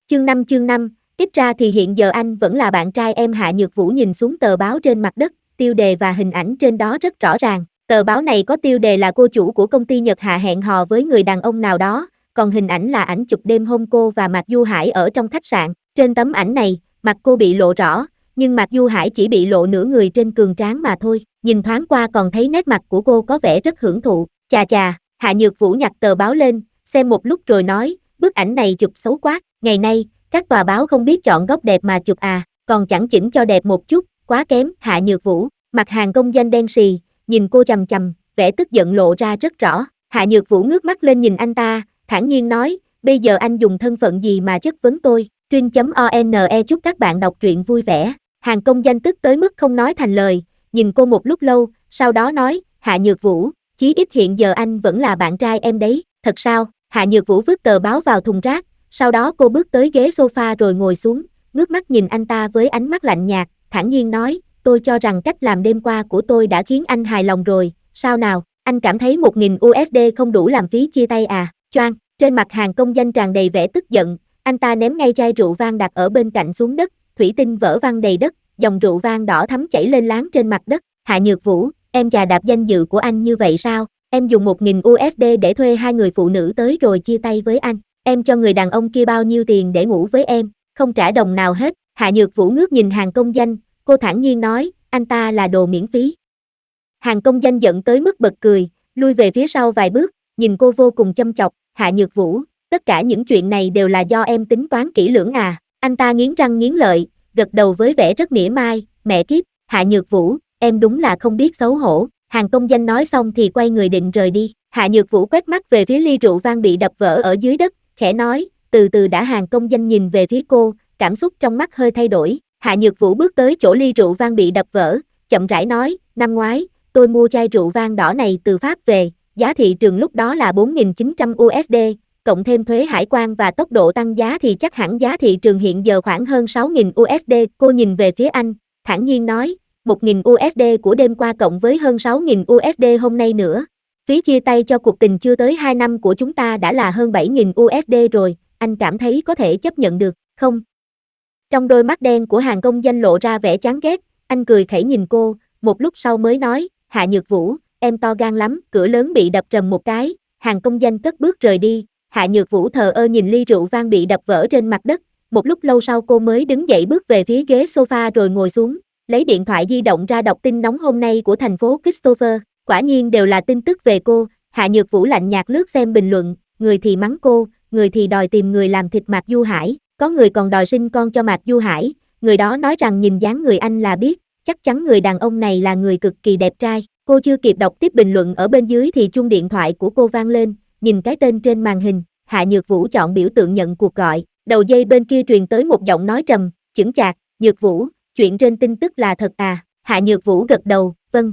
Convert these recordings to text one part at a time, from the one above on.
Chương 5, ít ra thì hiện giờ anh vẫn là bạn trai em. Hạ Nhược Vũ nhìn xuống tờ báo trên mặt đất, tiêu đề và hình ảnh trên đó rất rõ ràng. Tờ báo này có tiêu đề là cô chủ của công ty Nhật Hạ hẹn hò với người đàn ông nào đó, còn hình ảnh là ảnh chụp đêm hôm cô và Mạc Du Hải ở trong khách sạn. Trên tấm ảnh này, mặt cô bị lộ rõ, nhưng Mạc Du Hải chỉ bị lộ nửa người trên cường trán mà thôi. Nhìn thoáng qua còn thấy nét mặt của cô có vẻ rất hưởng thụ. Chà chà, Hạ Nhược Vũ nhặt tờ báo lên, xem một lúc rồi nói, bức ảnh này chụp xấu quá. Ngày nay, các tòa báo không biết chọn góc đẹp mà chụp à, còn chẳng chỉnh cho đẹp một chút, quá kém. Hạ Nhược Vũ, mặt hàng công danh đen sì, nhìn cô chằm chằm, vẻ tức giận lộ ra rất rõ. Hạ Nhược Vũ ngước mắt lên nhìn anh ta, thản nhiên nói, bây giờ anh dùng thân phận gì mà chất vấn tôi? Truyện.one chúc các bạn đọc truyện vui vẻ. Hàng công danh tức tới mức không nói thành lời, nhìn cô một lúc lâu, sau đó nói, Hạ Nhược Vũ, chí ít hiện giờ anh vẫn là bạn trai em đấy, thật sao? Hạ Nhược Vũ vứt tờ báo vào thùng rác, sau đó cô bước tới ghế sofa rồi ngồi xuống, ngước mắt nhìn anh ta với ánh mắt lạnh nhạt, thản nhiên nói, tôi cho rằng cách làm đêm qua của tôi đã khiến anh hài lòng rồi, sao nào, anh cảm thấy 1.000 USD không đủ làm phí chia tay à? Choang, trên mặt Hàng công danh tràn đầy vẻ tức giận, anh ta ném ngay chai rượu vang đặt ở bên cạnh xuống đất, thủy tinh vỡ văng đầy đất, dòng rượu vang đỏ thắm chảy lên láng trên mặt đất. Hạ Nhược Vũ, em chà đạp danh dự của anh như vậy sao? Em dùng 1.000 USD để thuê hai người phụ nữ tới rồi chia tay với anh. Em cho người đàn ông kia bao nhiêu tiền để ngủ với em, không trả đồng nào hết. Hạ Nhược Vũ ngước nhìn Hàng công danh, cô thản nhiên nói, anh ta là đồ miễn phí. Hàng công danh giận tới mức bật cười, lui về phía sau vài bước, nhìn cô vô cùng châm chọc. Hạ Nhược Vũ, tất cả những chuyện này đều là do em tính toán kỹ lưỡng à? Anh ta nghiến răng nghiến lợi, gật đầu với vẻ rất mỉa mai, mẹ kiếp, Hạ Nhược Vũ, em đúng là không biết xấu hổ. Hàng công danh nói xong thì quay người định rời đi. Hạ Nhược Vũ quét mắt về phía ly rượu vang bị đập vỡ ở dưới đất, khẽ nói, từ từ đã. Hàng công danh nhìn về phía cô, cảm xúc trong mắt hơi thay đổi. Hạ Nhược Vũ bước tới chỗ ly rượu vang bị đập vỡ, chậm rãi nói, năm ngoái, tôi mua chai rượu vang đỏ này từ Pháp về, giá thị trường lúc đó là 4.900 USD, cộng thêm thuế hải quan và tốc độ tăng giá thì chắc hẳn giá thị trường hiện giờ khoảng hơn 6.000 USD. Cô nhìn về phía anh, thản nhiên nói, 1.000 USD của đêm qua cộng với hơn 6.000 USD hôm nay nữa. Phí chia tay cho cuộc tình chưa tới 2 năm của chúng ta đã là hơn 7.000 USD rồi, anh cảm thấy có thể chấp nhận được, không? Trong đôi mắt đen của Hàng công danh lộ ra vẻ chán ghét, anh cười khẩy nhìn cô, một lúc sau mới nói, Hạ Nhược Vũ, em to gan lắm. Cửa lớn bị đập rầm một cái, Hàng công danh cất bước rời đi. Hạ Nhược Vũ thờ ơ nhìn ly rượu vang bị đập vỡ trên mặt đất, một lúc lâu sau cô mới đứng dậy bước về phía ghế sofa rồi ngồi xuống, lấy điện thoại di động ra đọc tin nóng hôm nay của thành phố Christopher, quả nhiên đều là tin tức về cô. Hạ Nhược Vũ lạnh nhạt lướt xem bình luận, người thì mắng cô, người thì đòi tìm người làm thịt Mạc Du Hải, có người còn đòi sinh con cho Mạc Du Hải, người đó nói rằng nhìn dáng người anh là biết, chắc chắn người đàn ông này là người cực kỳ đẹp trai. Cô chưa kịp đọc tiếp bình luận ở bên dưới thì chuông điện thoại của cô vang lên, nhìn cái tên trên màn hình, Hạ Nhược Vũ chọn biểu tượng nhận cuộc gọi, đầu dây bên kia truyền tới một giọng nói trầm, chững chạc, Nhược Vũ, chuyện trên tin tức là thật à? Hạ Nhược Vũ gật đầu, vâng.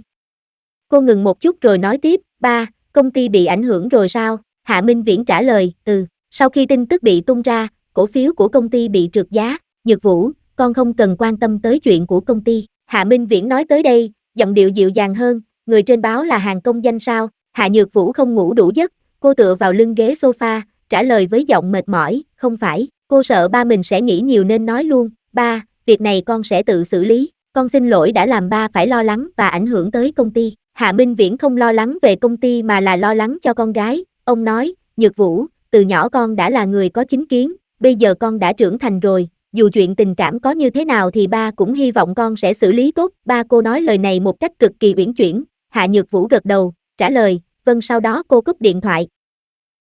Cô ngừng một chút rồi nói tiếp, ba, công ty bị ảnh hưởng rồi sao? Hạ Minh Viễn trả lời, sau khi tin tức bị tung ra, cổ phiếu của công ty bị trượt giá. Nhược Vũ, con không cần quan tâm tới chuyện của công ty. Hạ Minh Viễn nói tới đây, giọng điệu dịu dàng hơn, người trên báo là Hàng công danh sao? Hạ Nhược Vũ không ngủ đủ giấc, cô tựa vào lưng ghế sofa, trả lời với giọng mệt mỏi, không phải, cô sợ ba mình sẽ nghĩ nhiều nên nói luôn, ba, việc này con sẽ tự xử lý, con xin lỗi đã làm ba phải lo lắng và ảnh hưởng tới công ty. Hạ Minh Viễn không lo lắng về công ty mà là lo lắng cho con gái, ông nói, Nhược Vũ, từ nhỏ con đã là người có chính kiến, bây giờ con đã trưởng thành rồi, dù chuyện tình cảm có như thế nào thì ba cũng hy vọng con sẽ xử lý tốt. Ba, cô nói lời này một cách cực kỳ uyển chuyển. Hạ Nhược Vũ gật đầu, trả lời, vâng, sau đó cô cúp điện thoại.